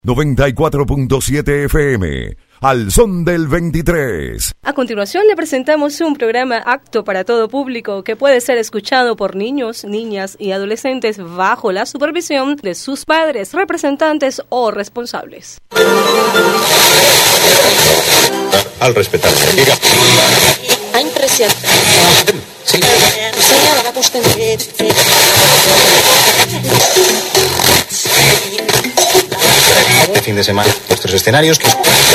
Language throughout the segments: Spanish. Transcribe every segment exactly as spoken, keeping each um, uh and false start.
noventa y cuatro punto siete F M, al son del veintitrés. A continuación le presentamos un programa apto para todo público que puede ser escuchado por niños, niñas y adolescentes bajo la supervisión de sus padres, representantes o responsables. Al respetar. Diga. Ha impressionado. Sí. Señora, va usted. Este fin de semana, nuestros escenarios que...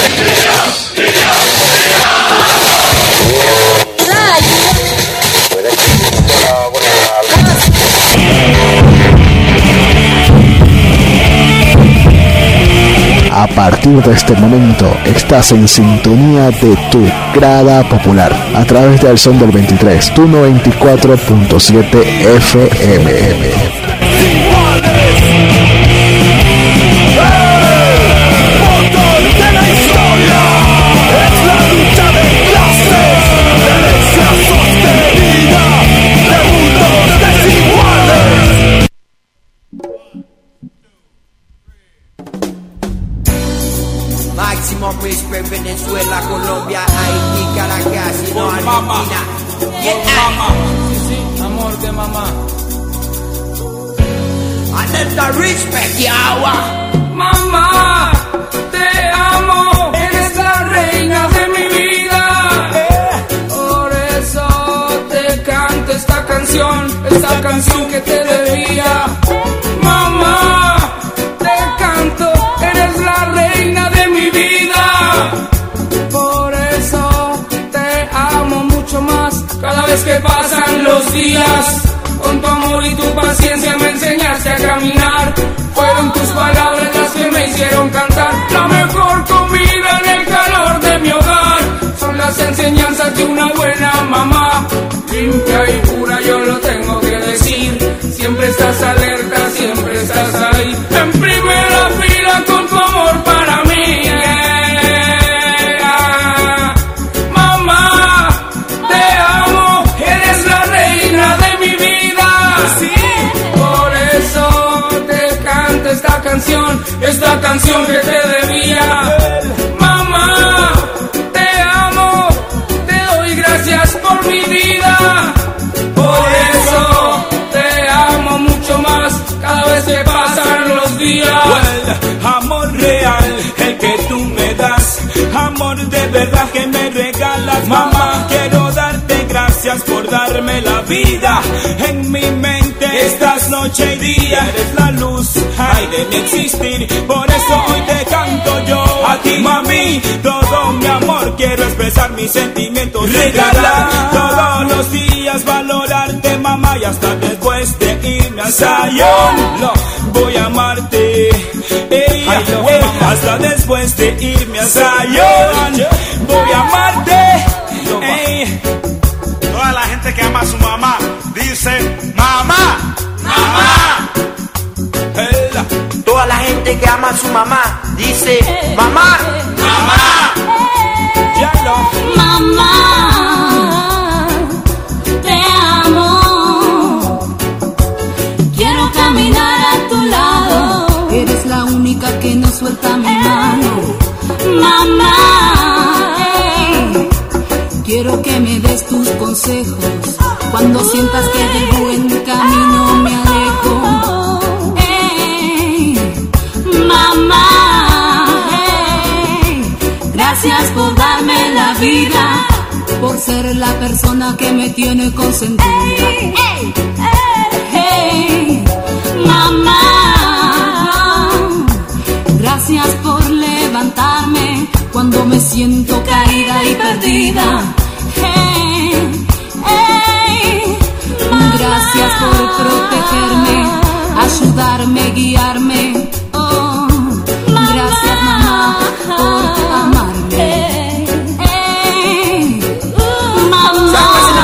A partir de este momento estás en sintonía de tu grada popular a través de Al Son del veintitrés, tu noventa y cuatro punto siete F M. Máximo respect, Venezuela, Colombia, Haití, Caracas, y no Argentina. Yeah. Mamá, sí, sí, amor de mamá. Alerta respect, yawa. Mamá, te amo, eres la reina de mi vida. Por eso te canto esta canción, esta canción que te debía. Mamá, te canto, eres la reina de mi vida. Por eso te amo mucho más cada vez que pasan los días. Con tu amor y tu paciencia me enseñaste a caminar. Fueron tus palabras las que me hicieron cantar. La mejor comida en el calor de mi hogar son las enseñanzas de una buena mamá. Limpia y pura, yo lo tengo que decir. Siempre estás alerta, siempre estás ahí. En primera fila con tu amor para mí. Yeah. Mamá, te amo, eres la reina de mi vida. Sí, por eso te canto esta canción, esta canción que te debía. Mamá, te amo, te doy gracias por mi vida. Por eso te amo mucho más cada vez que pasan los días. Well, amor real, el que tú me das, amor de verdad que me regalas. Mamá, quiero darte gracias por darme la vida. En mi mente estás noche y día, eres la luz, ay, de mi existir. Por eso hoy te canto yo a ti, mami, todo mi amor. Quiero expresar mis sentimientos, regalar todos los días, valorarte, mamá, y hasta después de irme a Sayón, no, voy a amarte, ey, ay, no, ey, hasta después de irme a Sayón, voy a amarte, ey. Toda la gente que ama a su mamá dice mamá, mamá. Toda la gente que ama a su mamá dice mamá, mamá. Ya no. Mamá, te amo. Quiero caminar a tu lado. Eres la única que no suelta mi mano. Mamá, hey. Quiero que me des tus consejos cuando sientas que del buen camino me alejo. Hey, mamá, hey. Gracias por darme la vida, por ser la persona que me tiene consentida. Hey, hey, hey, mamá, gracias por levantarme cuando me siento caída y perdida. Hey, hey, gracias por protegerme, ayudarme, guiarme. Oh, gracias mamá por amarme. Hey, mamá.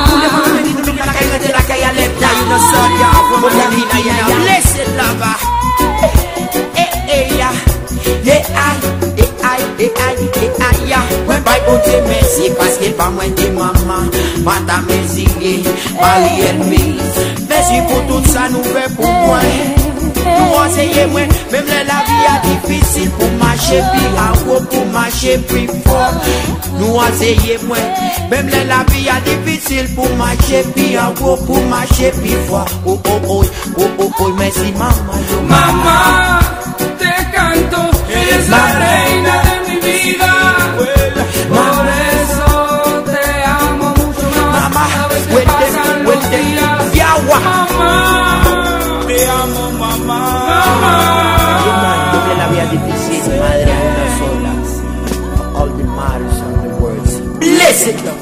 Vamos de mamá, mata-me, sigue, vale en mim. Vê se por tudo ça não vê por moi. Nou anseye mwen, mèm lè la vi a difisil pou mache pi anwo, pou mache pi fort. Nou anseye mwen, mèm lè la vi a difisil pou mache pi anwo, pou mache pi fort. Oh oh oh, oh oh oh, merci mamá. Mamá, te canto, eres la reina de mi vida. Por eso te amo mucho más. Mamá, sabes que pasan los días. Mamá, te amo mamá. Mamá, la vida difícil, madre una sola. All the matters and the words. Blessed Lord.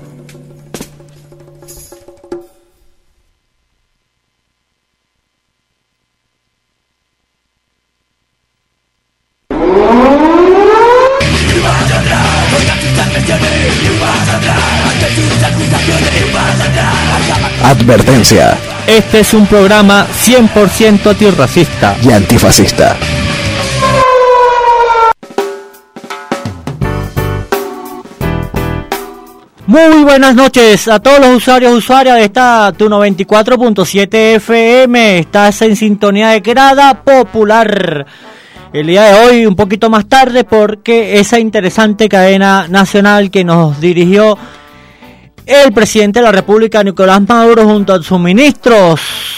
Advertencia. Este es un programa cien por ciento antirracista y antifascista. Muy buenas noches a todos los usuarios y usuarias de esta tu noventa y cuatro punto siete F M. Estás en sintonía de Grada Popular. El día de hoy, un poquito más tarde, porque esa interesante cadena nacional que nos dirigió el presidente de la República, Nicolás Maduro, junto a sus ministros,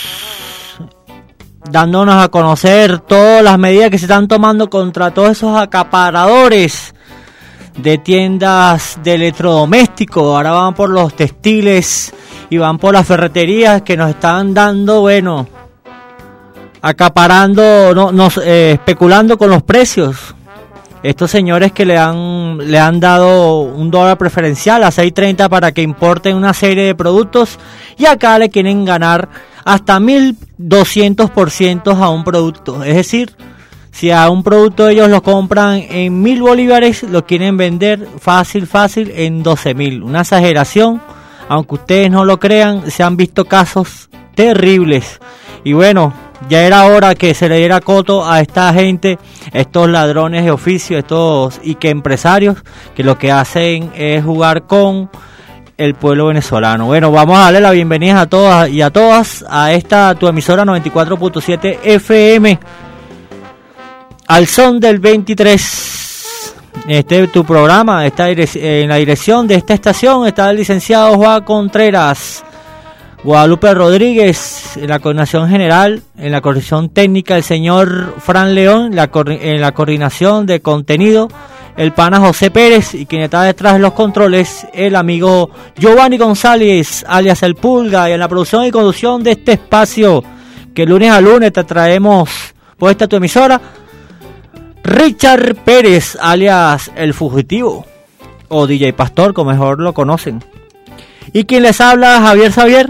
dándonos a conocer todas las medidas que se están tomando contra todos esos acaparadores de tiendas de electrodomésticos. Ahora van por los textiles y van por las ferreterías que nos están dando, bueno, acaparando, no, no, eh, especulando con los precios. Estos señores que le han le han dado un dólar preferencial a seis treinta para que importen una serie de productos, y acá le quieren ganar hasta mil doscientos por ciento a un producto. Es decir, si a un producto ellos lo compran en mil bolívares, lo quieren vender fácil, fácil en doce mil. Una exageración, aunque ustedes no lo crean, se han visto casos terribles. Y bueno, ya era hora que se le diera coto a esta gente, estos ladrones de oficio, estos y que empresarios que lo que hacen es jugar con el pueblo venezolano. Bueno, vamos a darle la bienvenida a todas y a todas a esta tu emisora noventa y cuatro punto siete F M, al son del veintitrés. Este tu programa está en la dirección de esta estación está el licenciado Juan Contreras, Guadalupe Rodríguez en la coordinación general, en la coordinación técnica el señor Fran León, la en la coordinación de contenido el pana José Pérez, y quien está detrás de los controles el amigo Giovanni González alias El Pulga, y en la producción y conducción de este espacio que lunes a lunes te traemos por esta tu emisora, Richard Pérez alias El Fugitivo o D J Pastor, como mejor lo conocen, y quien les habla, Javier Xavier.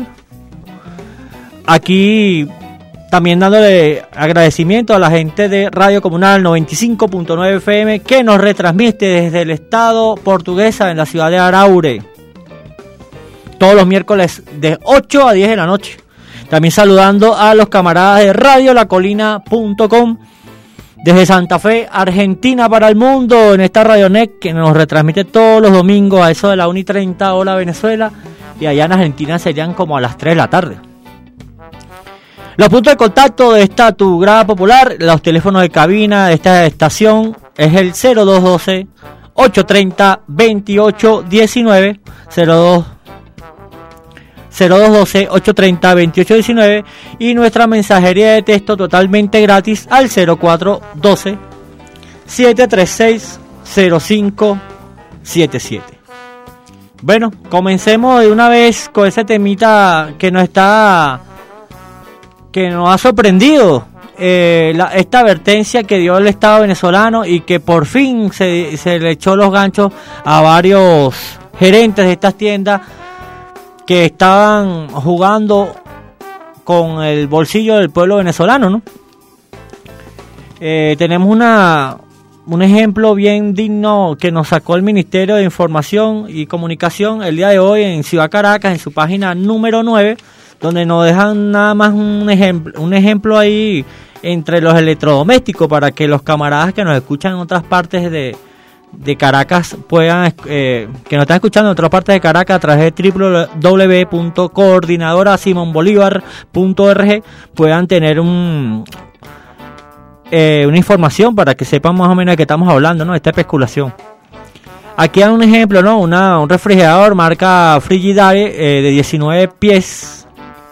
Aquí también dándole agradecimiento a la gente de Radio Comunal noventa y cinco punto nueve F M que nos retransmite desde el estado portuguesa en la ciudad de Araure todos los miércoles de ocho a diez de la noche. También saludando a los camaradas de Radio La Colina punto com desde Santa Fe, Argentina para el mundo, en esta Radionet que nos retransmite todos los domingos a eso de la una y treinta hora Venezuela, y allá en Argentina serían como a las tres de la tarde. Los puntos de contacto de esta tu Grada Popular, los teléfonos de cabina de esta estación es el cero dos uno dos, ocho tres cero, veintiocho diecinueve, cero dos uno dos, ocho tres cero, veintiocho diecinueve, y nuestra mensajería de texto totalmente gratis al cero cuatro uno dos, siete tres seis, cero cinco siete siete. Bueno, comencemos de una vez con ese temita que nos está que nos ha sorprendido, eh, la, esta advertencia que dio el Estado venezolano, y que por fin se, se le echó los ganchos a varios gerentes de estas tiendas que estaban jugando con el bolsillo del pueblo venezolano, ¿no? Eh, tenemos una un ejemplo bien digno que nos sacó el Ministerio de Información y Comunicación el día de hoy en Ciudad Caracas, en su página número nueve, donde nos dejan nada más un ejemplo, un ejemplo ahí entre los electrodomésticos, para que los camaradas que nos escuchan en otras partes de, de Caracas puedan, eh, que nos están escuchando en otras partes de Caracas a través de doble u doble u doble u punto coordinadora simón bolívar punto org, puedan tener un, eh, una información para que sepan más o menos de qué estamos hablando, ¿no? Esta especulación. Aquí hay un ejemplo, ¿no? Una, un refrigerador marca Frigidaire eh, de diecinueve pies.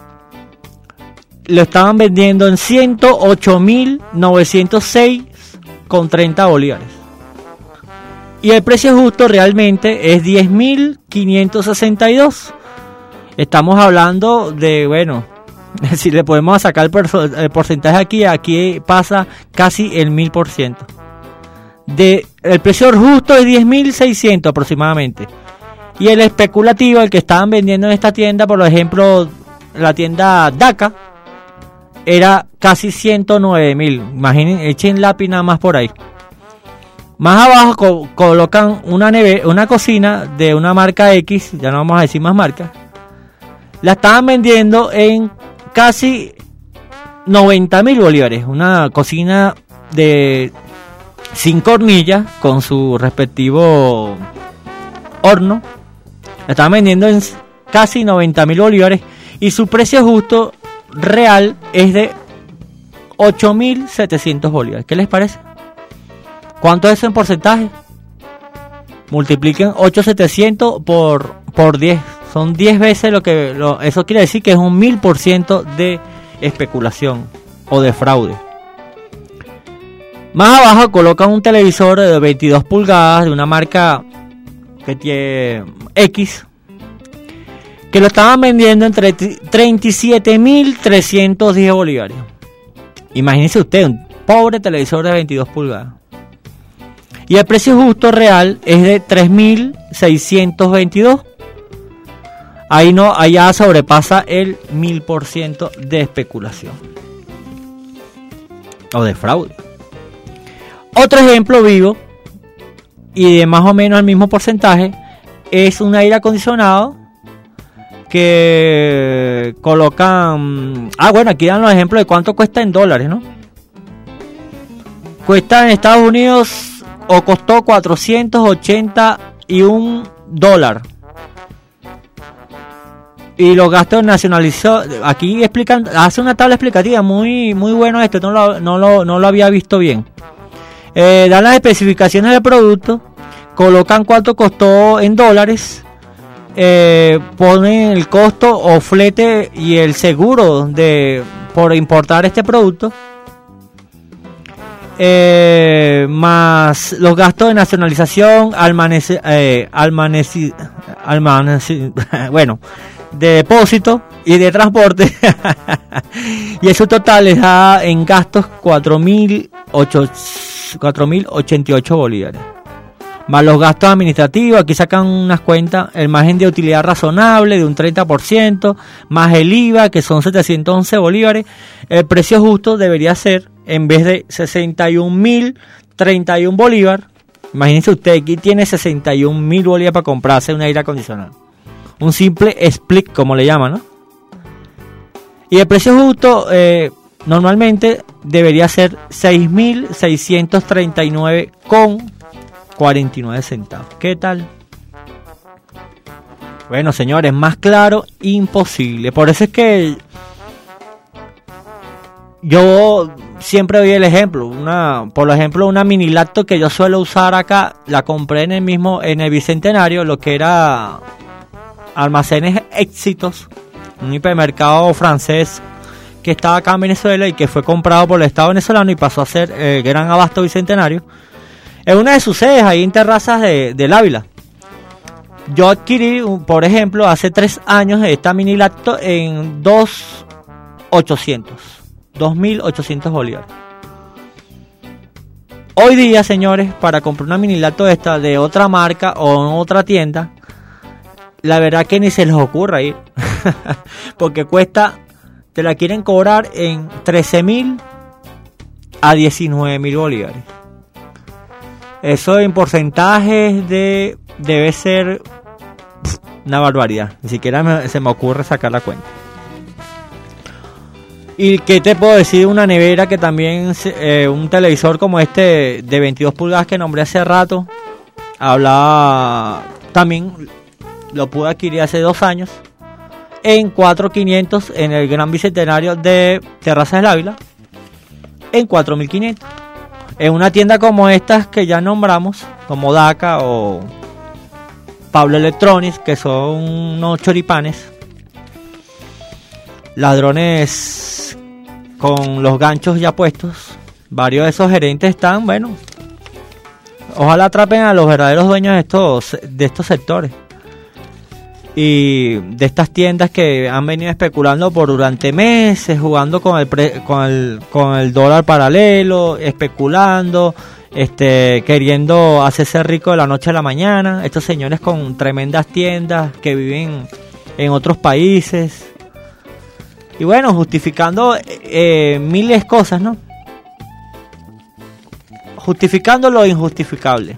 Lo estaban vendiendo en ciento ocho mil novecientos seis con treinta bolívares. Y el precio justo realmente es diez mil quinientos sesenta y dos. Estamos hablando de, bueno, si le podemos sacar el, por- el porcentaje aquí, aquí pasa casi el mil por ciento. De, el precio justo es diez mil seiscientos aproximadamente. Y el especulativo, el que estaban vendiendo en esta tienda, por ejemplo, la tienda DACA, era casi ciento nueve mil. Imaginen, echen lápiz nada más por ahí. Más abajo co- colocan una neve, una cocina de una marca X, ya no vamos a decir más marcas. La estaban vendiendo en casi noventa mil bolívares. Una cocina de cinco hornillas con su respectivo horno. La estaban vendiendo en casi noventa mil bolívares y su precio justo real es de ocho mil setecientos bolívares. ¿Qué les parece? ¿Cuánto es eso en porcentaje? Multipliquen ocho mil setecientos por, por diez. Son diez veces lo que... Lo, eso quiere decir que es un mil por ciento de especulación o de fraude. Más abajo colocan un televisor de veintidós pulgadas de una marca que tiene X, que lo estaban vendiendo entre treinta y siete mil trescientos diez bolívares. Imagínense usted, un pobre televisor de veintidós pulgadas. Y el precio justo real es de tres mil seiscientos veintidós. Ahí no, allá sobrepasa el mil por ciento de especulación o de fraude. Otro ejemplo vivo y de más o menos el mismo porcentaje es un aire acondicionado que colocan... Ah, bueno, aquí dan los ejemplos de cuánto cuesta en dólares, ¿no? Cuesta en Estados Unidos o costó cuatrocientos ochenta y un dólares. Y los gastos nacionalizados, aquí explican, hace una tabla explicativa muy muy bueno esto, no lo, no lo, no lo había visto bien. Eh, dan las especificaciones del producto, colocan cuánto costó en dólares, eh, ponen el costo o flete y el seguro de por importar este producto, eh, más los gastos de nacionalización, almanece, eh, almaneci, almaneci, bueno, de depósito y de transporte. Y eso total les da en gastos cuatro mil ochenta y ocho bolívares. Más los gastos administrativos, aquí sacan unas cuentas, el margen de utilidad razonable de un treinta por ciento, más el I V A que son setecientos once bolívares. El precio justo debería ser, en vez de sesenta y un mil treinta y uno bolívares, imagínense usted, aquí tiene sesenta y un mil bolívares para comprarse un aire acondicionado. Un simple split, como le llaman, ¿no? Y el precio justo eh, normalmente debería ser seis mil seiscientos treinta y nueve con cuarenta y nueve centavos. ¿Qué tal? Bueno, señores, más claro, imposible. Por eso es que yo siempre doy el ejemplo. Una, por ejemplo, una mini lacto que yo suelo usar acá, la compré en el mismo, en el Bicentenario, lo que era Almacenes Éxitos, un hipermercado francés que estaba acá en Venezuela y que fue comprado por el Estado venezolano y pasó a ser el eh, Gran Abasto Bicentenario. En una de sus sedes, ahí en Terrazas de, del Ávila. Yo adquirí, por ejemplo, hace tres años esta mini lacto en dos mil ochocientos bolívares. Hoy día, señores, para comprar una mini lacto esta de otra marca o en otra tienda, la verdad que ni se les ocurra ir. Porque cuesta, te la quieren cobrar en trece mil a diecinueve mil bolívares. Eso en porcentajes de debe ser una barbaridad. Ni siquiera me, se me ocurre sacar la cuenta. ¿Y qué te puedo decir de una nevera que también, eh, un televisor como este de veintidós pulgadas que nombré hace rato? Hablaba, también lo pude adquirir hace dos años en cuatro mil quinientos en el Gran Bicentenario de Terrazas del Ávila. en cuatro mil quinientos. En una tienda como estas que ya nombramos, como DACA o Pablo Electronics, que son unos choripanes, ladrones con los ganchos ya puestos. Varios de esos gerentes están, bueno, ojalá atrapen a los verdaderos dueños de estos, de estos sectores y de estas tiendas que han venido especulando por durante meses, jugando con el pre, con el con el dólar paralelo, especulando, este queriendo hacerse rico de la noche a la mañana. Estos señores con tremendas tiendas que viven en otros países y bueno, justificando eh, miles de cosas, ¿no? Justificando lo injustificable.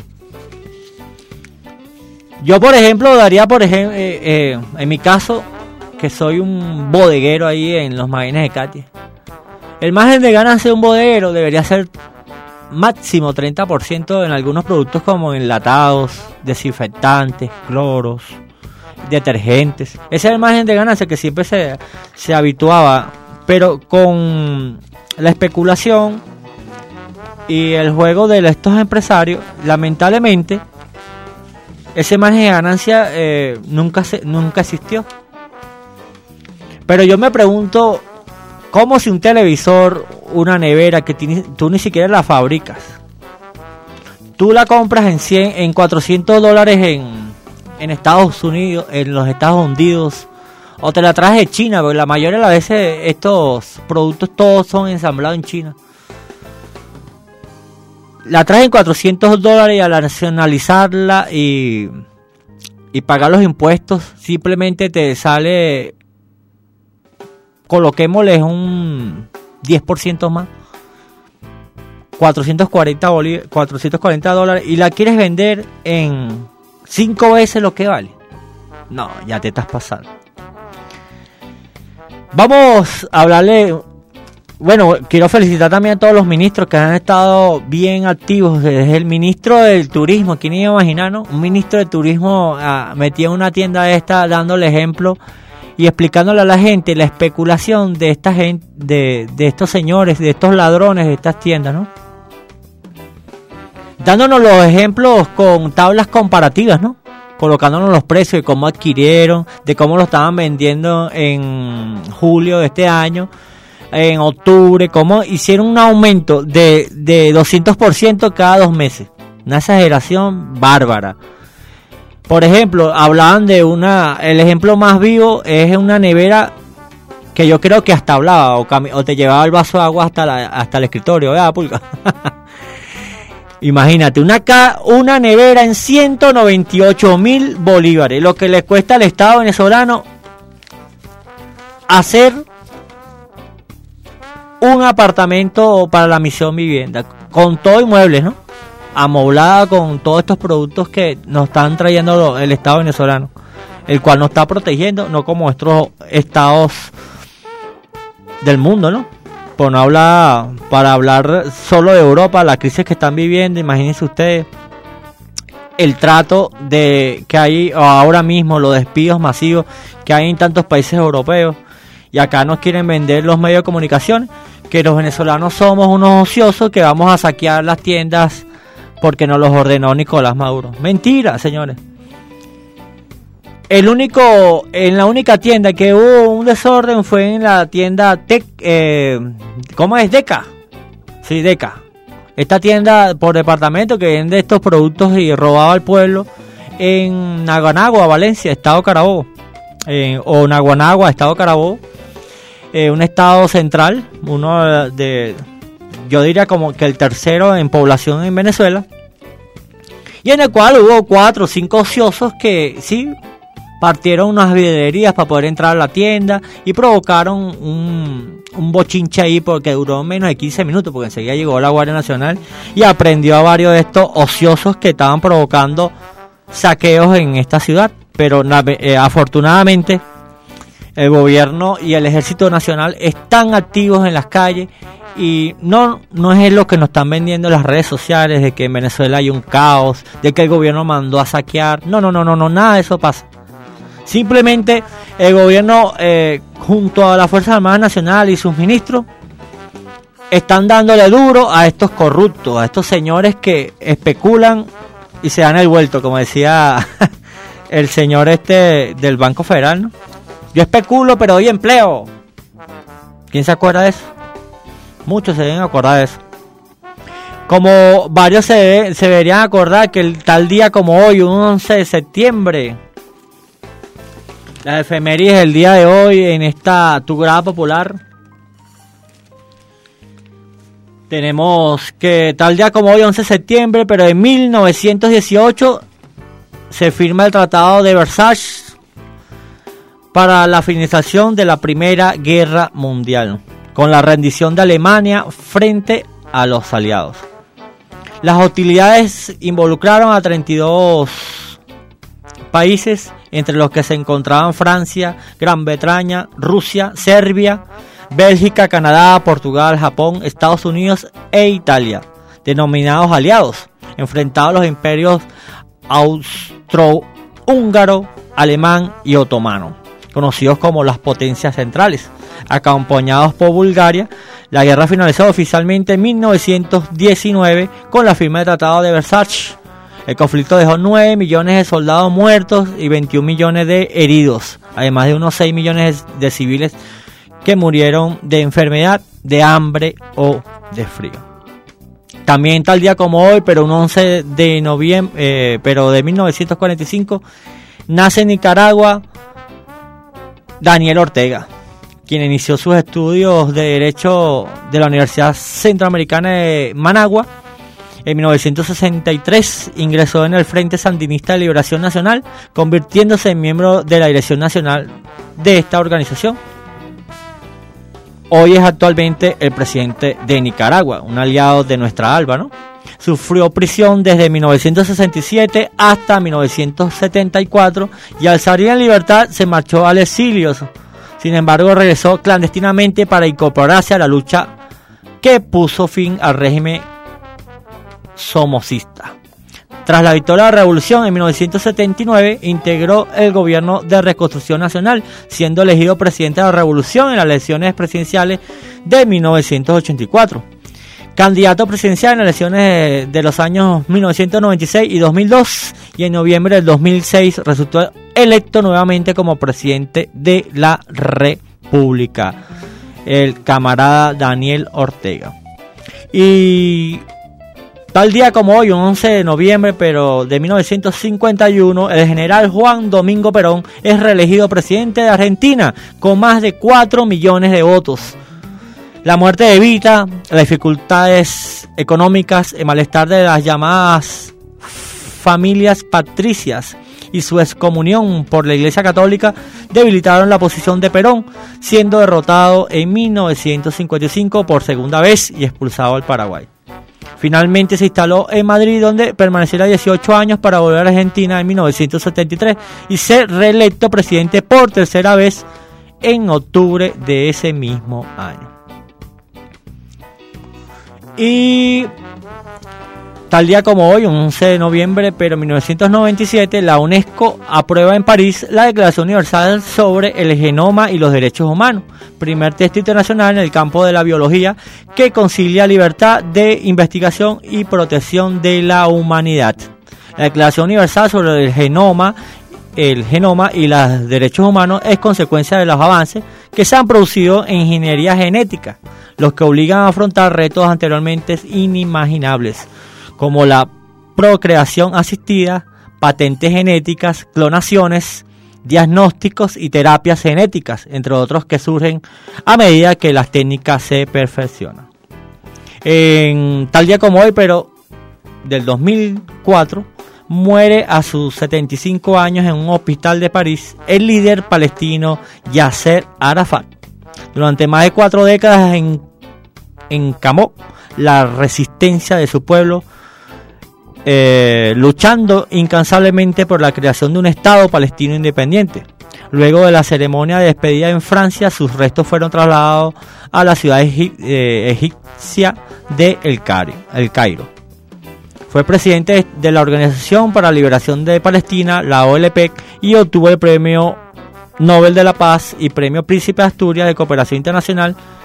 Yo, por ejemplo, daría, por ejemplo, eh, eh, en mi caso, que soy un bodeguero ahí en los Magines de Katia. El margen de ganancia de un bodeguero debería ser máximo treinta por ciento en algunos productos como enlatados, desinfectantes, cloros, detergentes. Ese es el margen de ganancia que siempre se, se habituaba, pero con la especulación y el juego de estos empresarios, lamentablemente, ese margen de ganancia eh, nunca se, nunca existió. Pero yo me pregunto, ¿cómo si un televisor, una nevera que tiene, tú ni siquiera la fabricas, tú la compras en cien, en cuatrocientos dólares en, en Estados Unidos, en los Estados Unidos, o te la traes de China, porque la mayoría de las veces estos productos todos son ensamblados en China? La traes en cuatrocientos dólares y al nacionalizarla y, y pagar los impuestos, simplemente te sale, coloquémosle un diez por ciento más, cuatrocientos cuarenta dólares, y la quieres vender en cinco veces lo que vale. No, ya te estás pasando. Vamos a hablarle. Bueno, quiero felicitar también a todos los ministros que han estado bien activos. Desde el ministro del turismo, ¿quién iba a imaginar, no? Un ministro de turismo ah, metido en una tienda esta, dándole ejemplo y explicándole a la gente la especulación de esta gente, de, de estos señores, de estos ladrones de estas tiendas, ¿no? Dándonos los ejemplos con tablas comparativas, ¿no? Colocándonos los precios de cómo adquirieron, de cómo lo estaban vendiendo en julio de este año, en octubre, cómo hicieron un aumento de, de doscientos por ciento cada dos meses. Una exageración bárbara. Por ejemplo, hablaban de una, el ejemplo más vivo es una nevera que yo creo que hasta hablaba o, cami- o te llevaba el vaso de agua hasta, la, hasta el escritorio, ¿verdad, Pulga? Imagínate, una, ca- una nevera en ciento noventa y ocho mil bolívares, lo que le cuesta al Estado venezolano hacer un apartamento para la misión vivienda, con todo y muebles, ¿no? Amoblada con todos estos productos que nos están trayendo el Estado venezolano, el cual nos está protegiendo, no como otros estados del mundo, ¿no? Por no hablar, para hablar solo de Europa, la crisis que están viviendo, imagínense ustedes el trato de que hay ahora mismo, los despidos masivos que hay en tantos países europeos, y acá nos quieren vender los medios de comunicación que los venezolanos somos unos ociosos que vamos a saquear las tiendas porque nos los ordenó Nicolás Maduro. Mentira, señores. El único, en la única tienda que hubo un desorden fue en la tienda Tec, eh, ¿cómo es? Deca. Sí, Deca. Esta tienda por departamento que vende estos productos y robaba al pueblo en Naguanagua, Valencia, Estado Carabobo. Eh, o Naguanagua, Estado Carabobo. Eh, un estado central, uno de, yo diría como que el tercero en población en Venezuela, y en el cual hubo cuatro o cinco ociosos que sí partieron unas vidrieras para poder entrar a la tienda y provocaron un, un bochinche ahí porque duró menos de quince minutos, porque enseguida llegó la Guardia Nacional y aprendió a varios de estos ociosos que estaban provocando saqueos en esta ciudad. Pero eh, afortunadamente el gobierno y el Ejército Nacional están activos en las calles y no, no es lo que nos están vendiendo en las redes sociales de que en Venezuela hay un caos, de que el gobierno mandó a saquear. No, no, no, no, no, nada de eso pasa. Simplemente el gobierno, eh, junto a las Fuerzas Armadas Nacionales y sus ministros, están dándole duro a estos corruptos, a estos señores que especulan y se dan el vuelto, como decía el señor este del Banco Federal, ¿no? Yo especulo, pero doy empleo. ¿Quién se acuerda de eso? Muchos se deben acordar de eso. Como varios se, debe, se deberían acordar que el tal día como hoy, un once de septiembre, las efemérides del día de hoy en esta Tu Grada Popular, tenemos que tal día como hoy, once de septiembre, pero en mil novecientos dieciocho se firma el Tratado de Versalles para la finalización de la Primera Guerra Mundial, con la rendición de Alemania frente a los aliados. Las hostilidades involucraron a treinta y dos países, entre los que se encontraban Francia, Gran Bretaña, Rusia, Serbia, Bélgica, Canadá, Portugal, Japón, Estados Unidos e Italia, denominados aliados, enfrentados a los imperios austrohúngaro, alemán y otomano, conocidos como las potencias centrales. Acompañados por Bulgaria, la guerra finalizó oficialmente en mil novecientos diecinueve con la firma del Tratado de Versalles. El conflicto dejó nueve millones de soldados muertos y veintiún millones de heridos, además de unos seis millones de civiles que murieron de enfermedad, de hambre o de frío. También tal día como hoy, pero un once de noviembre, eh, pero de mil novecientos cuarenta y cinco, nace en Nicaragua Daniel Ortega, quien inició sus estudios de Derecho de la Universidad Centroamericana de Managua. En mil novecientos sesenta y tres ingresó en el Frente Sandinista de Liberación Nacional, convirtiéndose en miembro de la dirección nacional de esta organización. Hoy es actualmente el presidente de Nicaragua, un aliado de nuestra ALBA, ¿no? Sufrió prisión desde mil novecientos sesenta y siete hasta mil novecientos setenta y cuatro y al salir en libertad se marchó al exilio. Sin embargo, regresó clandestinamente para incorporarse a la lucha que puso fin al régimen somocista. Tras la victoria de la revolución en mil novecientos setenta y nueve, integró el gobierno de reconstrucción nacional, siendo elegido presidente de la revolución en las elecciones presidenciales de mil novecientos ochenta y cuatro. Candidato presidencial en las elecciones de los años mil novecientos noventa y seis y dos mil dos, y en noviembre del dos mil seis resultó electo nuevamente como presidente de la República, el camarada Daniel Ortega. Y tal día como hoy, un once de noviembre, pero de mil novecientos cincuenta y uno, el general Juan Domingo Perón es reelegido presidente de Argentina con más de cuatro millones de votos. La muerte de Evita, las dificultades económicas, el malestar de las llamadas familias patricias y su excomunión por la Iglesia Católica debilitaron la posición de Perón, siendo derrotado en mil novecientos cincuenta y cinco por segunda vez y expulsado al Paraguay. Finalmente se instaló en Madrid, donde permanecerá dieciocho años para volver a Argentina en mil novecientos setenta y tres y ser reelecto presidente por tercera vez en octubre de ese mismo año. Y tal día como hoy, once de noviembre, pero en mil novecientos noventa y siete, la UNESCO aprueba en París la Declaración Universal sobre el Genoma y los Derechos Humanos, primer texto internacional en el campo de la biología que concilia libertad de investigación y protección de la humanidad. La Declaración Universal sobre el Genoma, el genoma y los derechos humanos es consecuencia de los avances que se han producido en ingeniería genética, los que obligan a afrontar retos anteriormente inimaginables, como la procreación asistida, patentes genéticas, clonaciones, diagnósticos y terapias genéticas, entre otros que surgen a medida que las técnicas se perfeccionan. En tal día como hoy, pero del dos mil cuatro, muere a sus setenta y cinco años en un hospital de París el líder palestino Yasser Arafat. Durante más de cuatro décadas en, encamó la resistencia de su pueblo, eh, luchando incansablemente por la creación de un Estado palestino independiente. Luego de la ceremonia de despedida en Francia, sus restos fueron trasladados a la ciudad egip- eh, egipcia de El Cairo. El Cairo. Fue presidente de la Organización para la Liberación de Palestina, la O L P, y obtuvo el Premio Nobel de la Paz y Premio Príncipe de Asturias de Cooperación Internacional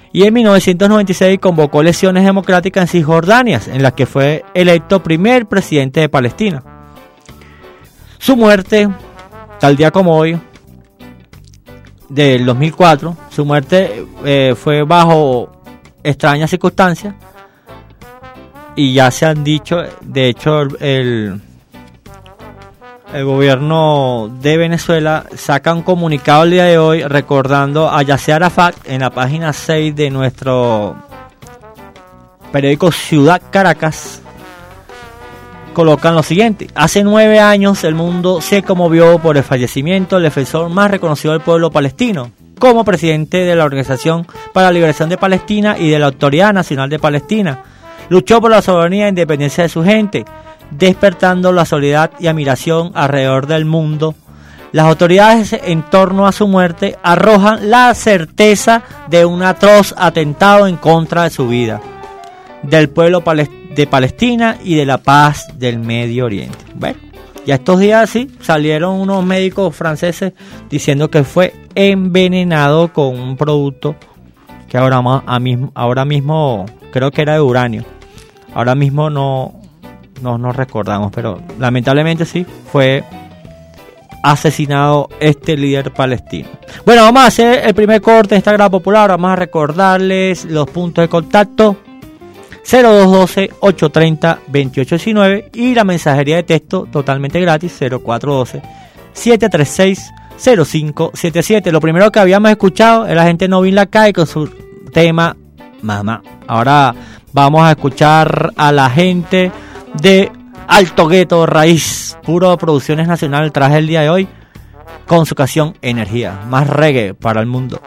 y en mil novecientos noventa y seis convocó elecciones democráticas en Cisjordania, en las que fue electo primer presidente de Palestina. Su muerte, tal día como hoy, del dos mil cuatro, su muerte eh, fue bajo extrañas circunstancias, y ya se han dicho, de hecho el, el gobierno de Venezuela saca un comunicado el día de hoy recordando a Yasser Arafat. En la página seis de nuestro periódico Ciudad Caracas colocan lo siguiente: hace nueve años el mundo se conmovió por el fallecimiento del defensor más reconocido del pueblo palestino, como presidente de la Organización para la Liberación de Palestina y de la Autoridad Nacional de Palestina. Luchó por la soberanía e independencia de su gente, despertando la solidaridad y admiración alrededor del mundo. Las autoridades en torno a su muerte arrojan la certeza de un atroz atentado en contra de su vida, del pueblo de Palestina y de la paz del Medio Oriente. Bueno, ya estos días sí salieron unos médicos franceses diciendo que fue envenenado con un producto que ahora, ahora mismo creo que era de uranio. Ahora mismo no, no nos recordamos, pero lamentablemente sí fue asesinado este líder palestino. Bueno, vamos a hacer el primer corte de esta grada popular. Vamos a recordarles los puntos de contacto: cero dos uno dos, ocho tres cero, dos ocho uno nueve y la mensajería de texto totalmente gratis cero cuatro uno dos, siete tres seis, cero cinco siete siete. Lo primero que habíamos escuchado era la gente Novin Lacay con su tema Mamá. Ahora vamos a escuchar a la gente de Alto Gueto Raíz, puro producciones nacionales, traje el día de hoy con su canción Energía, más reggae para el mundo.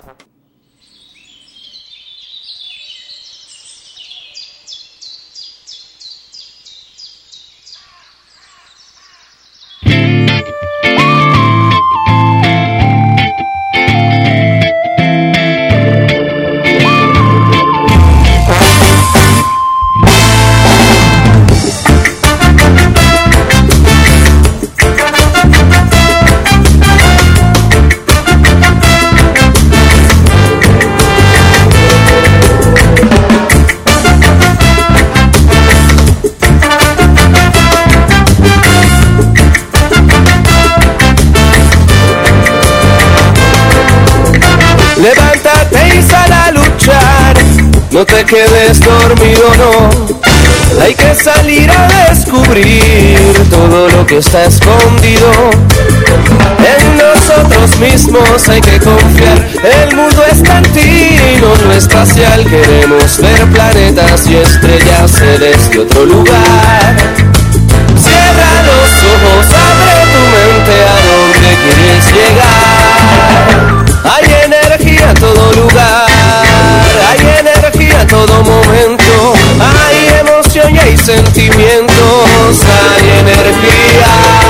Levántate y sal a luchar, no te quedes dormido, no. Hay que salir a descubrir todo lo que está escondido. En nosotros mismos hay que confiar, el mundo es tantino, no espacial. Queremos ver planetas y estrellas desde otro lugar. Cierra los ojos, abre tu mente a donde quieres llegar. Hay energía en todo lugar, hay energía en todo momento, hay emoción y hay sentimientos, hay energía.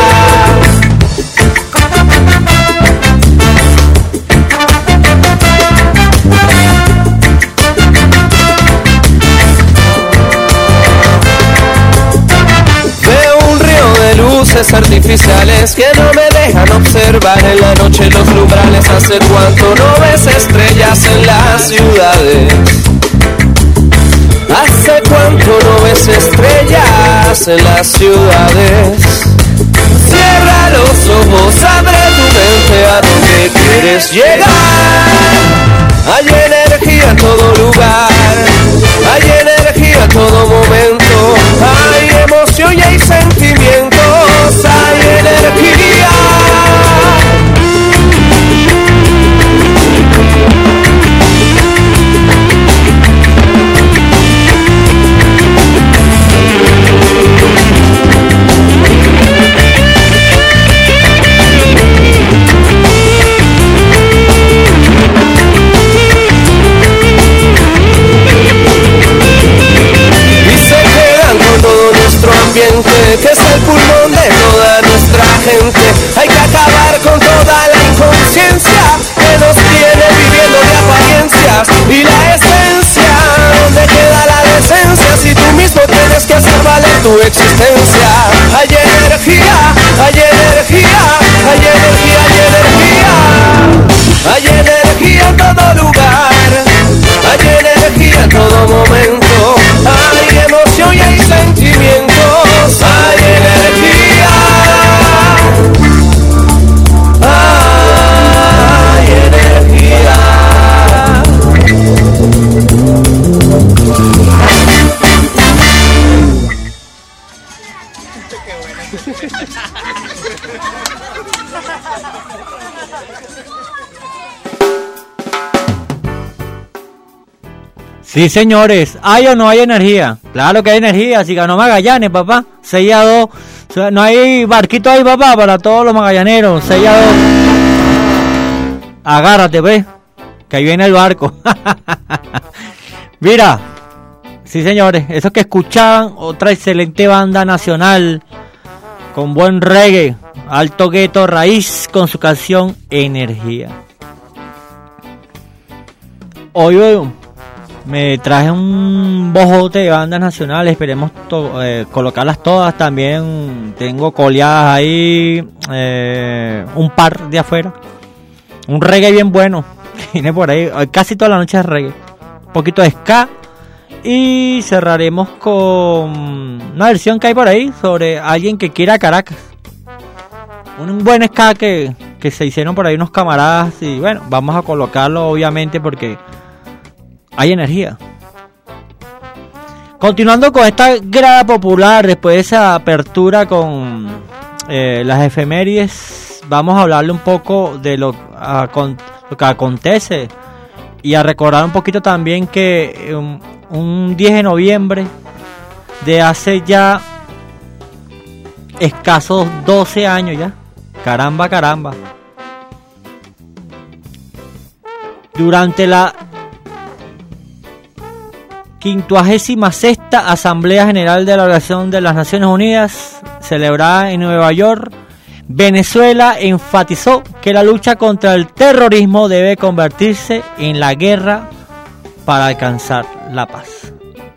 Luces artificiales que no me dejan observar en la noche los lumbrales. Hace cuánto no ves estrellas en las ciudades. Hace cuánto no ves estrellas en las ciudades. Cierra los ojos, abre tu mente a donde quieres llegar. Hay energía en todo lugar, hay energía en todo momento, hay emoción y hay sentimientos, hay energía. Que es el pulmón de toda nuestra gente. Hay que acabar con toda la inconsciencia que nos tiene viviendo de apariencias. Y la esencia, ¿dónde queda la decencia? Si tú mismo tienes que hacer valer tu existencia. Hay energía, hay energía, hay energía, hay energía. Hay energía en todo lugar, hay energía. Sí, señores, ¿hay o no hay energía? Claro que hay energía, si ganó Magallanes, papá, seis a dos. No hay barquito ahí, papá, para todos los magallaneros, seis a dos. Agárrate, ve, que ahí viene el barco. Mira, sí, señores, esos que escuchaban, otra excelente banda nacional, con buen reggae, Alto Gueto Raíz, con su canción Energía. Hoy, hoy me traje un bojote de bandas nacionales, esperemos to- eh, colocarlas todas. También tengo coleadas ahí, eh, un par de afuera. Un reggae bien bueno, viene por ahí, casi toda la noche es reggae. Un poquito de ska. Y cerraremos con una versión que hay por ahí sobre alguien que quiera Caracas. Un buen ska que, que se hicieron por ahí unos camaradas. Y bueno, vamos a colocarlo obviamente porque hay energía. Continuando con esta grada popular, después de esa apertura con eh, las efemérides, vamos a hablarle un poco de lo, a, con, lo que acontece y a recordar un poquito también que um, un diez de noviembre de hace ya escasos doce años ya, caramba, caramba, durante la quincuagésima sexta Asamblea General de la Organización de las Naciones Unidas, celebrada en Nueva York, Venezuela enfatizó que la lucha contra el terrorismo debe convertirse en la guerra para alcanzar la paz.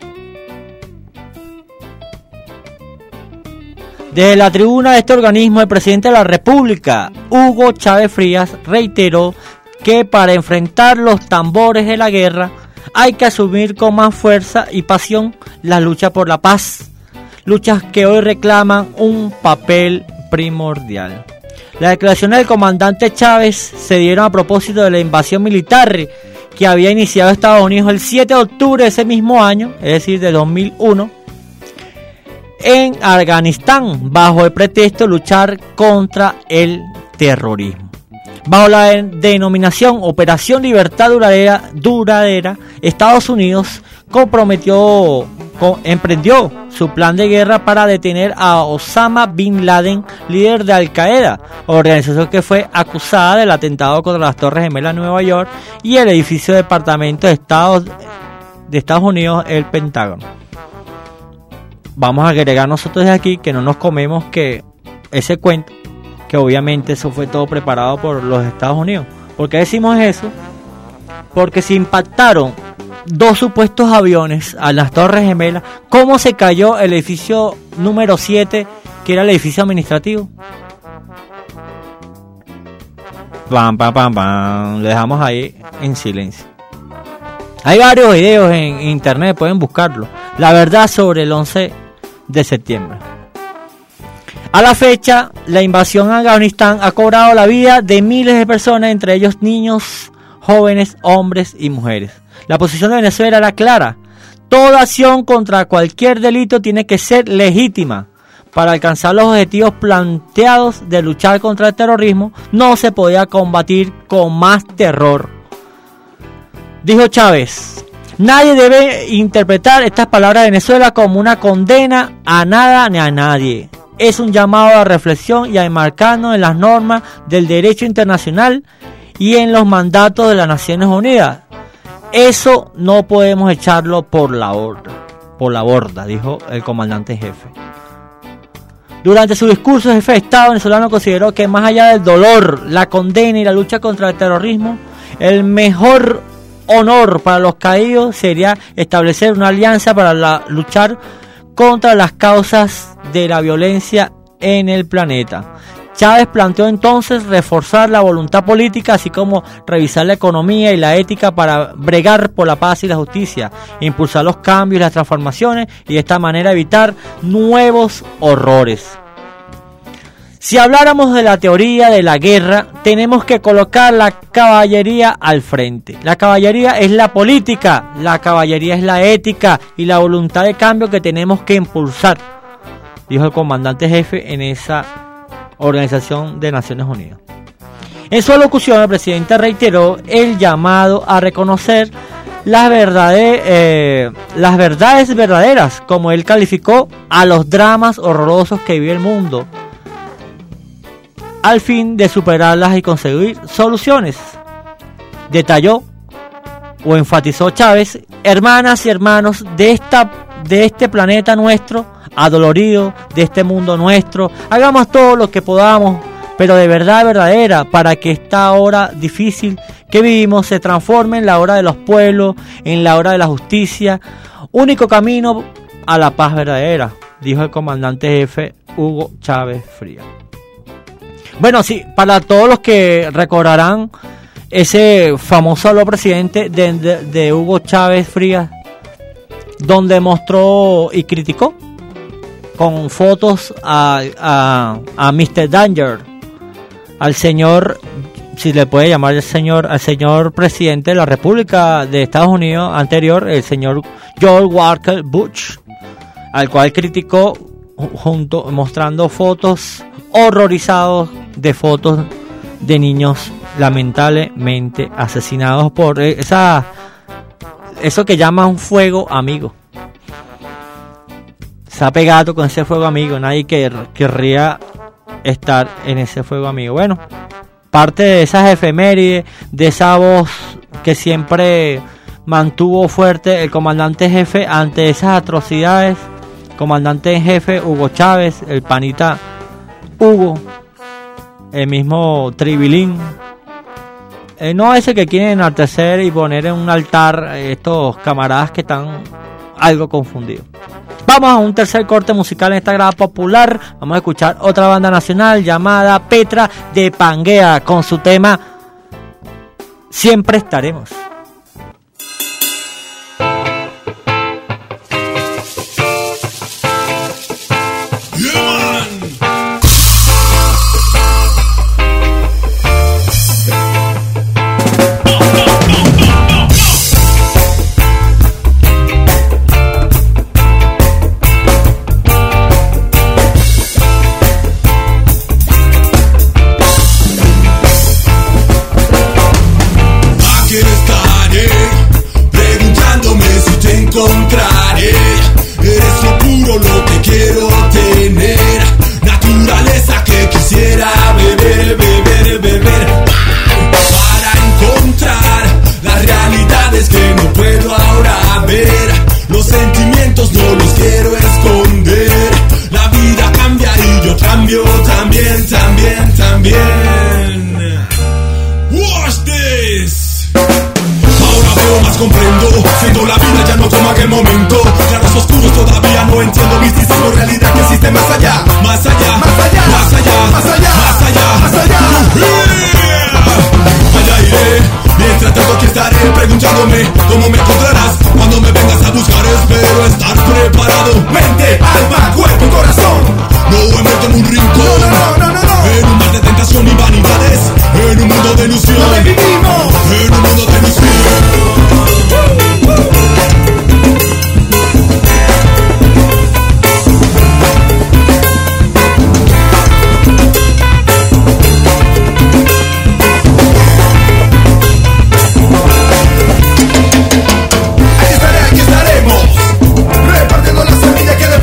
Desde la tribuna de este organismo, el presidente de la República, Hugo Chávez Frías, reiteró que para enfrentar los tambores de la guerra hay que asumir con más fuerza y pasión la lucha por la paz, luchas que hoy reclaman un papel primordial. Las declaraciones del comandante Chávez se dieron a propósito de la invasión militar que había iniciado Estados Unidos el siete de octubre de ese mismo año, es decir, de dos mil uno, en Afganistán, bajo el pretexto de luchar contra el terrorismo. Bajo la denominación Operación Libertad Duradera, duradera Estados Unidos comprometió, co- emprendió su plan de guerra para detener a Osama Bin Laden, líder de Al Qaeda, organización que fue acusada del atentado contra las Torres Gemelas de Nueva York y el edificio de Departamento de Estados, de Estados Unidos, el Pentágono. Vamos a agregar nosotros de aquí que no nos comemos que ese cuento, que obviamente eso fue todo preparado por los Estados Unidos. ¿Por qué decimos eso? Porque se impactaron dos supuestos aviones a las Torres Gemelas. ¿Cómo se cayó el edificio número siete, que era el edificio administrativo? Pam, pam, pam, pam. Lo dejamos ahí en silencio. Hay varios videos en internet, pueden buscarlo. La verdad sobre el once de septiembre. A la fecha, la invasión a Afganistán ha cobrado la vida de miles de personas, entre ellos niños, jóvenes, hombres y mujeres. La posición de Venezuela era clara. Toda acción contra cualquier delito tiene que ser legítima. Para alcanzar los objetivos planteados de luchar contra el terrorismo, no se podía combatir con más terror. Dijo Chávez: nadie debe interpretar estas palabras de Venezuela como una condena a nada ni a nadie. Es un llamado a reflexión y a enmarcarnos en las normas del derecho internacional y en los mandatos de las Naciones Unidas. Eso no podemos echarlo por la borda, por la borda, dijo el comandante jefe. Durante su discurso, el jefe de Estado venezolano consideró que más allá del dolor, la condena y la lucha contra el terrorismo, el mejor honor para los caídos sería establecer una alianza para la, luchar contra las causas de la violencia en el planeta. Chávez planteó entonces reforzar la voluntad política, así como revisar la economía y la ética para bregar por la paz y la justicia, impulsar los cambios y las transformaciones y de esta manera evitar nuevos horrores. Si habláramos de la teoría de la guerra, tenemos que colocar la caballería al frente. La caballería es la política, la caballería es la ética y la voluntad de cambio que tenemos que impulsar. dijo el comandante jefe en esa Organización de Naciones Unidas. En su alocución, el presidente reiteró el llamado a reconocer las verdades, eh, las verdades verdaderas, como él calificó a los dramas horrorosos que vive el mundo, al fin de superarlas y conseguir soluciones. Detalló o enfatizó Chávez: hermanas y hermanos de esta de este planeta nuestro, adolorido, de este mundo nuestro, hagamos todo lo que podamos, pero de verdad verdadera, para que esta hora difícil que vivimos se transforme en la hora de los pueblos, en la hora de la justicia, único camino a la paz verdadera, dijo el comandante jefe Hugo Chávez Frías. Bueno, sí, para todos los que recordarán ese famoso aló presidente de, de, de Hugo Chávez Frías, donde mostró y criticó con fotos a, a, a mister Danger, al señor, si le puede llamar el señor, al señor presidente de la República de Estados Unidos anterior, el señor George Walker Bush, al cual criticó junto, mostrando fotos horrorizados de fotos de niños lamentablemente asesinados por esa, eso que llaman fuego amigo. Se ha pegado con ese fuego amigo, nadie que, querría estar en ese fuego amigo. Bueno, parte de esas efemérides, de esa voz que siempre mantuvo fuerte el comandante jefe ante esas atrocidades, comandante en jefe Hugo Chávez, el panita Hugo, el mismo Tribilín, eh, no ese que quieren enaltecer y poner en un altar estos camaradas que están algo confundidos. Vamos a un tercer corte musical en esta grada popular. Vamos a escuchar otra banda nacional llamada Petra de Pangea con su tema Siempre Estaremos. Encontraré, eres lo puro lo que quiero tener, naturaleza que quisiera beber, beber, beber, para encontrar las realidades que no puedo ahora ver, los sentimientos no los quiero esconder, la vida cambia y yo cambio también, también, también. Watch this. Más comprendo, siento la vida ya no como aquel momento. Claros oscuros todavía no entiendo misticismo, realidad que existe más allá, más allá, más allá, más allá, más allá, más allá, más allá. Yeah. Allá iré, mientras tanto aquí estaré preguntándome cómo me encontrarás cuando me vengas a buscar. Espero estar preparado, mente, alma, cuerpo y corazón. No envuelto en un rincón, no, no, no, no, no. En un mar de tentación y vanidades, en un mundo de ilusión. ¿Dónde vivimos? En un mundo de ilusión. Aquí estaré, aquí estaremos, repartiendo la semilla que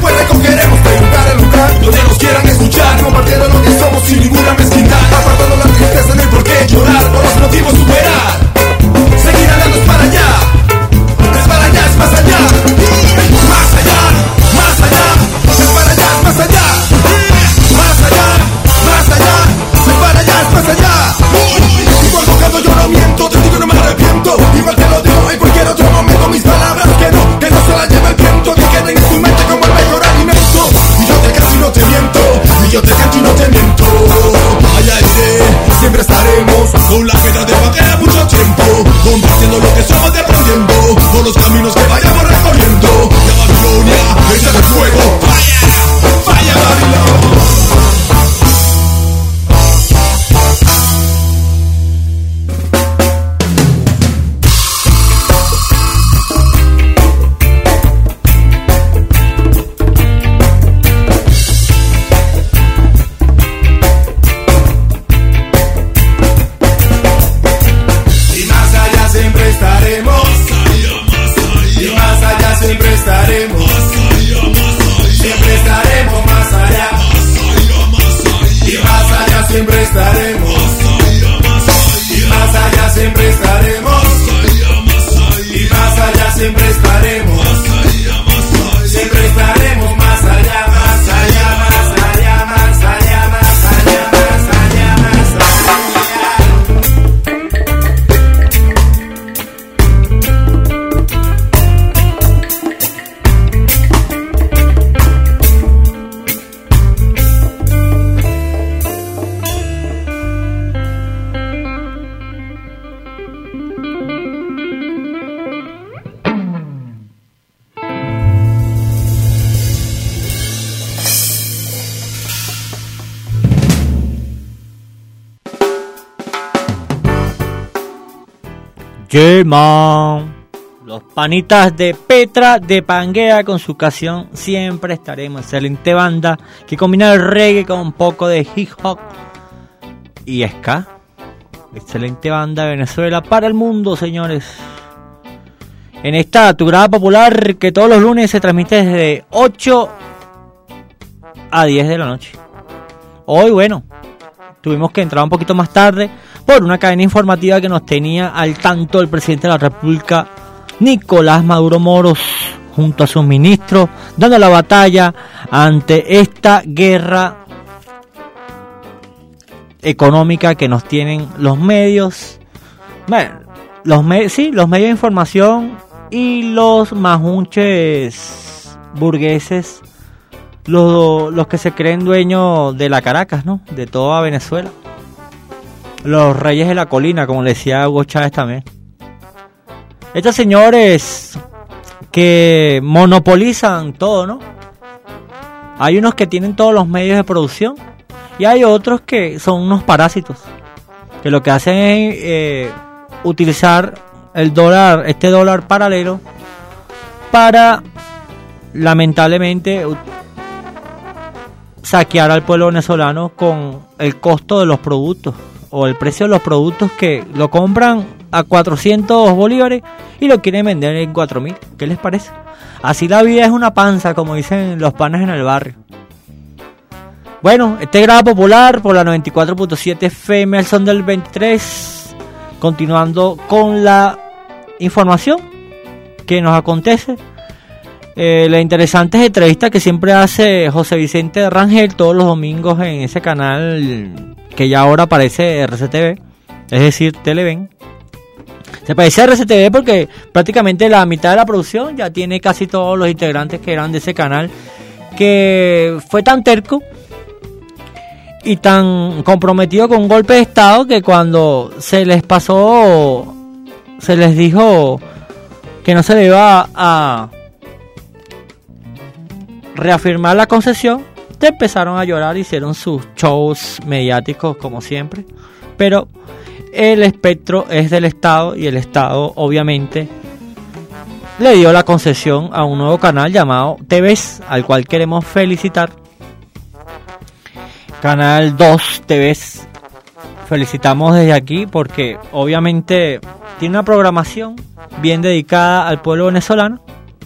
German. Los panitas de Petra de Panguea con su canción Siempre Estaremos. Excelente banda que combina el reggae con un poco de hip hop y ska. Excelente banda de Venezuela para el mundo, señores. En esta tu grada popular que todos los lunes se transmite desde ocho a diez de la noche. Hoy, bueno, tuvimos que entrar un poquito más tarde por una cadena informativa que nos tenía al tanto el presidente de la República, Nicolás Maduro Moros, junto a sus ministros, dando la batalla ante esta guerra económica que nos tienen los medios, bueno, los me- sí, los medios de información y los majunches burgueses, los, los que se creen dueños de la Caracas, ¿no? De toda Venezuela. Los reyes de la colina, como le decía Hugo Chávez también. Estos señores que monopolizan todo, ¿no? Hay unos que tienen todos los medios de producción y hay otros que son unos parásitos, que lo que hacen es eh, utilizar el dólar, este dólar paralelo, para lamentablemente saquear al pueblo venezolano con el costo de los productos o el precio de los productos, que lo compran a cuatrocientos bolívares y lo quieren vender en cuatro mil. ¿Qué les parece? Así la vida es una panza, como dicen los panas en el barrio. Bueno, este grado popular por la noventa y cuatro punto siete F M, el son del veintitrés. Continuando con la información que nos acontece. Eh, las interesantes entrevistas que siempre hace José Vicente Rangel todos los domingos en ese canal que ya ahora aparece R C T V, es decir, Televen. Se parece a R C T V porque prácticamente la mitad de la producción ya tiene casi todos los integrantes que eran de ese canal, que fue tan terco y tan comprometido con un golpe de estado que cuando se les pasó, se les dijo que no se le iba a reafirmar la concesión, te empezaron a llorar, hicieron sus shows mediáticos como siempre, pero el espectro es del Estado y el Estado obviamente le dio la concesión a un nuevo canal llamado T V S, al cual queremos felicitar. Canal dos T V S, felicitamos desde aquí porque obviamente tiene una programación bien dedicada al pueblo venezolano.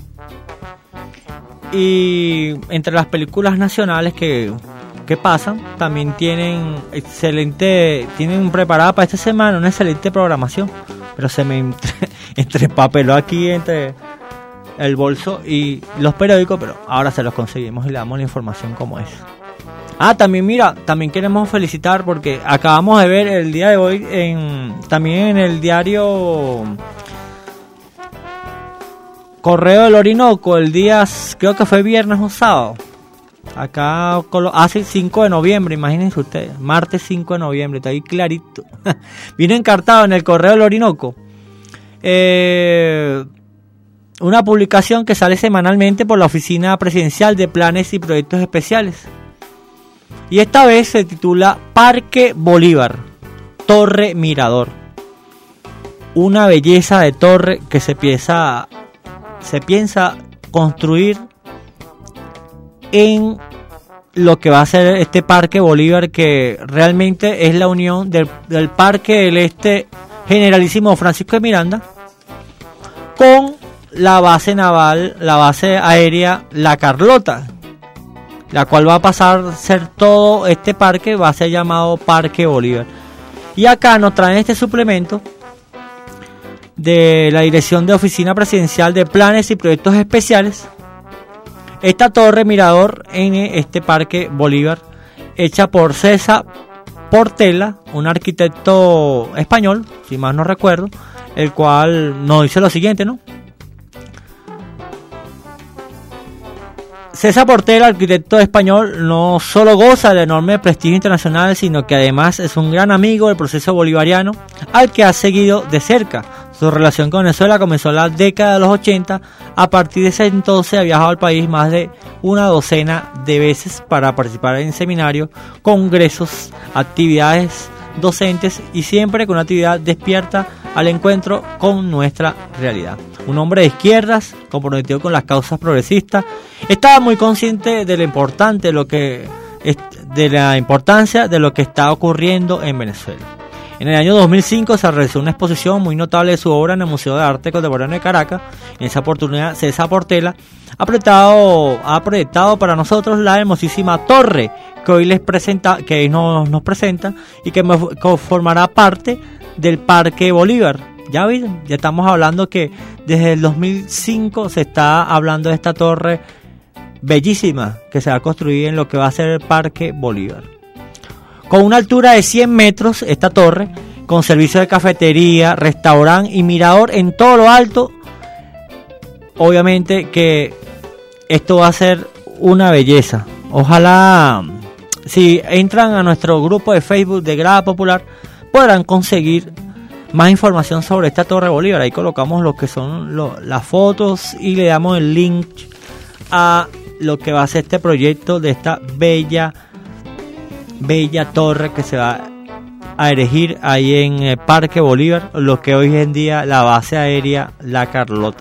Y entre las películas nacionales que, que pasan, también tienen excelente, tienen preparada para esta semana una excelente programación. Pero se me entre, entrepapeló aquí entre el bolso y los periódicos, pero ahora se los conseguimos y le damos la información como es. Ah, también mira, también queremos felicitar porque acabamos de ver el día de hoy en también en el diario Correo del Orinoco, el día, creo que fue viernes o sábado, acá hace cinco de noviembre, imagínense ustedes, martes cinco de noviembre, está ahí clarito. Vino encartado en el Correo del Orinoco eh, una publicación que sale semanalmente por la Oficina Presidencial de Planes y Proyectos Especiales. Y esta vez se titula Parque Bolívar, Torre Mirador. Una belleza de torre que se piensa, se piensa construir en lo que va a ser este Parque Bolívar, que realmente es la unión del, del Parque del Este Generalísimo Francisco de Miranda con la base naval, la base aérea La Carlota, la cual va a pasar a ser todo este parque, va a ser llamado Parque Bolívar. Y acá nos traen este suplemento de la Dirección de Oficina Presidencial de Planes y Proyectos Especiales. Esta torre mirador en este Parque Bolívar, hecha por César Portela, un arquitecto español, si más no recuerdo, el cual nos dice lo siguiente, ¿no? César Portela, arquitecto español, no solo goza de enorme prestigio internacional, sino que además es un gran amigo del proceso bolivariano, al que ha seguido de cerca. Su relación con Venezuela comenzó en la década de los ochenta. A partir de ese entonces ha viajado al país más de una docena de veces para participar en seminarios, congresos, actividades docentes y siempre con una actividad despierta al encuentro con nuestra realidad. Un hombre de izquierdas, comprometido con las causas progresistas, estaba muy consciente de lo importante, de lo que, de la importancia de lo que está ocurriendo en Venezuela. En el año dos mil cinco se realizó una exposición muy notable de su obra en el Museo de Arte Contemporáneo de Caracas. En esa oportunidad, César Portela ha proyectado, ha proyectado para nosotros la hermosísima torre que hoy les presenta, que hoy nos, nos presenta y que formará parte del Parque Bolívar. Ya ven, ya estamos hablando que desde el dos mil cinco se está hablando de esta torre bellísima que se va a construir en lo que va a ser el Parque Bolívar. Con una altura de cien metros, esta torre, con servicio de cafetería, restaurante y mirador en todo lo alto, obviamente que esto va a ser una belleza. Ojalá, si entran a nuestro grupo de Facebook de Grada Popular, podrán conseguir más información sobre esta Torre Bolívar. Ahí colocamos lo que son lo, las fotos y le damos el link a lo que va a ser este proyecto de esta bella bella torre que se va a erigir ahí en el Parque Bolívar, lo que hoy en día la base aérea La Carlota.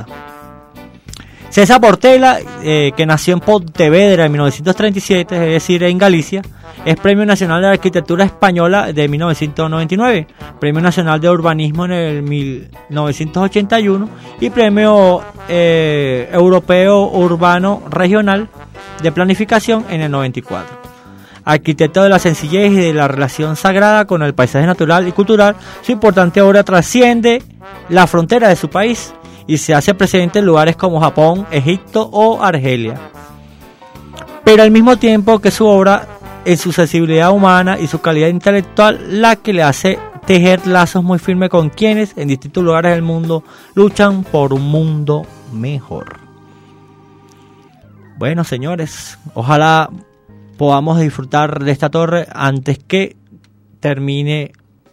César Portela, eh, que nació en Pontevedra en mil novecientos treinta y siete, es decir, en Galicia, es Premio Nacional de Arquitectura Española de mil novecientos noventa y nueve, Premio Nacional de Urbanismo en el mil novecientos ochenta y uno y Premio eh, Europeo Urbano Regional de Planificación en el noventa y cuatro. Arquitecto de la sencillez y de la relación sagrada con el paisaje natural y cultural, su importante obra trasciende la frontera de su país y se hace presente en lugares como Japón, Egipto o Argelia. Pero al mismo tiempo que su obra, en su sensibilidad humana y su calidad intelectual, la que le hace tejer lazos muy firmes con quienes en distintos lugares del mundo luchan por un mundo mejor. Bueno, señores, ojalá podamos disfrutar de esta torre antes que termine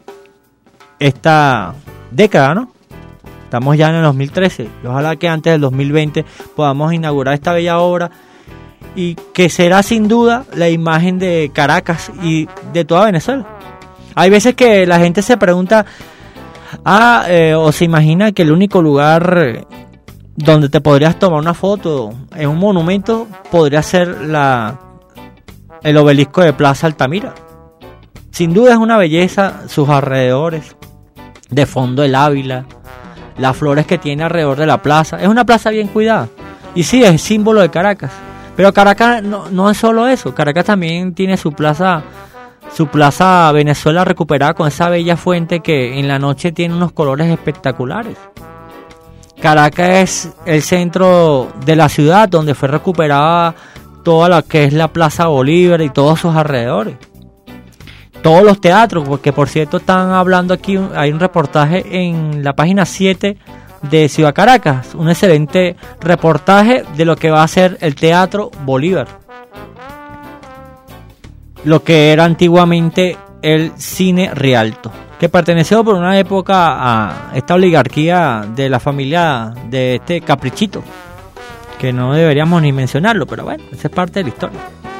esta década, ¿no? Estamos ya en el dos mil trece y ojalá que antes del dos mil veinte podamos inaugurar esta bella obra y que será sin duda la imagen de Caracas y de toda Venezuela. Hay veces que la gente se pregunta ah, eh, o se imagina que el único lugar donde te podrías tomar una foto en un monumento podría ser la el obelisco de Plaza Altamira. Sin duda es una belleza sus alrededores, de fondo el Ávila, las flores que tiene alrededor de la plaza. Es una plaza bien cuidada y sí, es símbolo de Caracas. Pero Caracas no, no es solo eso. Caracas también tiene su plaza su plaza Venezuela recuperada con esa bella fuente que en la noche tiene unos colores espectaculares. Caracas es el centro de la ciudad donde fue recuperada toda lo que es la Plaza Bolívar y todos sus alrededores. Todos los teatros, porque por cierto están hablando aquí, hay un reportaje en la página siete de Ciudad Caracas, un excelente reportaje de lo que va a ser el Teatro Bolívar. Lo que era antiguamente el Cine Rialto, que perteneció por una época a esta oligarquía de la familia de este Caprichito, que no deberíamos ni mencionarlo, pero bueno, esa es parte de la historia.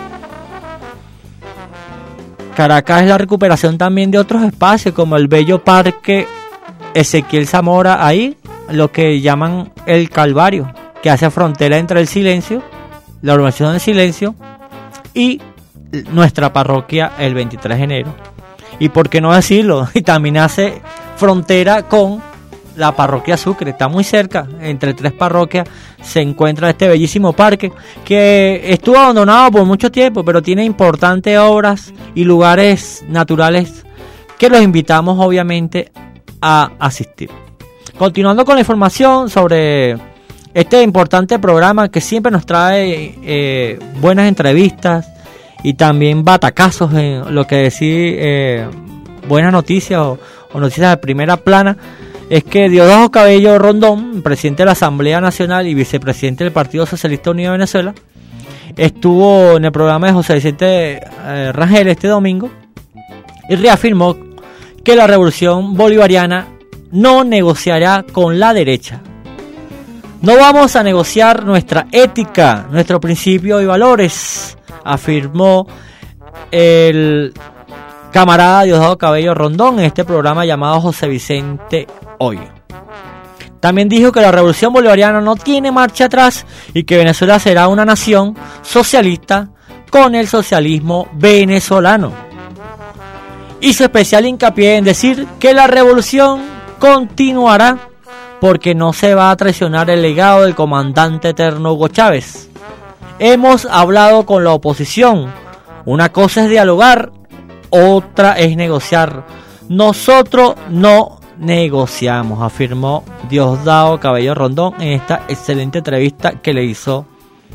Caracas es la recuperación también de otros espacios, como el bello Parque Ezequiel Zamora, ahí, lo que llaman el Calvario, que hace frontera entre el silencio, la urbanización del silencio, y nuestra parroquia el veintitrés de enero. Y por qué no decirlo, y también hace frontera con la parroquia Sucre, está muy cerca, entre tres parroquias se encuentra este bellísimo parque que estuvo abandonado por mucho tiempo, pero tiene importantes obras y lugares naturales que los invitamos obviamente a asistir. Continuando con la información sobre este importante programa que siempre nos trae eh, buenas entrevistas y también batacazos en lo que decir eh, buenas noticias o, o noticias de primera plana, es que Diosdado Cabello Rondón, presidente de la Asamblea Nacional y vicepresidente del Partido Socialista Unido de Venezuela, estuvo en el programa de José Vicente eh, Rangel este domingo y reafirmó que la revolución bolivariana no negociará con la derecha. No vamos a negociar nuestra ética, nuestros principios y valores, afirmó el camarada Diosdado Cabello Rondón en este programa llamado José Vicente Hoy. También dijo que la revolución bolivariana no tiene marcha atrás y que Venezuela será una nación socialista con el socialismo venezolano. Hizo especial hincapié en decir que la revolución continuará porque no se va a traicionar el legado del comandante eterno Hugo Chávez. Hemos hablado con la oposición. Una cosa es dialogar, otra es negociar. Nosotros no negociamos, afirmó Diosdado Cabello Rondón en esta excelente entrevista que le hizo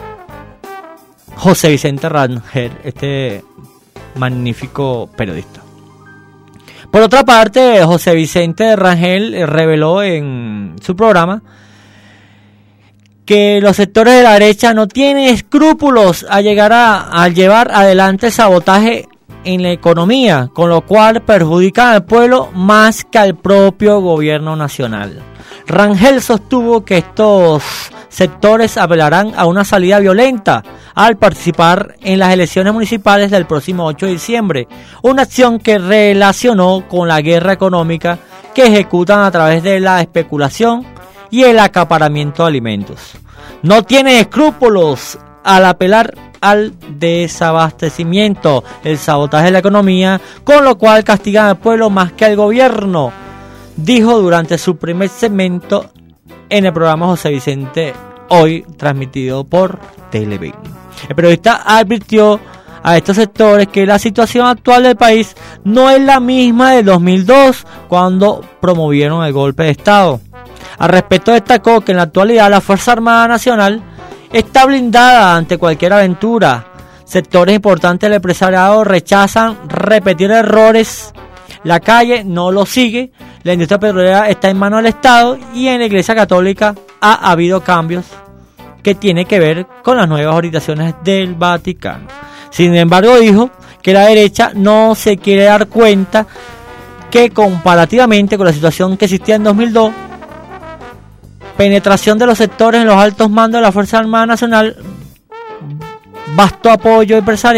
José Vicente Rangel, este magnífico periodista. Por otra parte, José Vicente Rangel reveló en su programa que los sectores de la derecha no tienen escrúpulos a llegar a, a llevar adelante sabotaje en la economía, con lo cual perjudican al pueblo más que al propio gobierno nacional. Rangel sostuvo que estos sectores apelarán a una salida violenta al participar en las elecciones municipales del próximo ocho de diciembre, una acción que relacionó con la guerra económica que ejecutan a través de la especulación y el acaparamiento de alimentos. No tienen escrúpulos al apelar al desabastecimiento, el sabotaje de la economía, con lo cual castigan al pueblo más que al gobierno, dijo durante su primer segmento en el programa José Vicente Hoy, transmitido por Televen. El periodista advirtió a estos sectores que la situación actual del país no es la misma del dos mil dos, cuando promovieron el golpe de Estado. Al respecto destacó que en la actualidad la Fuerza Armada Nacional está blindada ante cualquier aventura. Sectores importantes del empresariado rechazan repetir errores. La calle no lo sigue. La industria petrolera está en manos del Estado y en la Iglesia Católica ha habido cambios que tienen que ver con las nuevas orientaciones del Vaticano. Sin embargo, dijo que la derecha no se quiere dar cuenta que comparativamente con la situación que existía en dos mil dos, penetración de los sectores en los altos mandos de la Fuerza Armada Nacional, vasto apoyo empresarial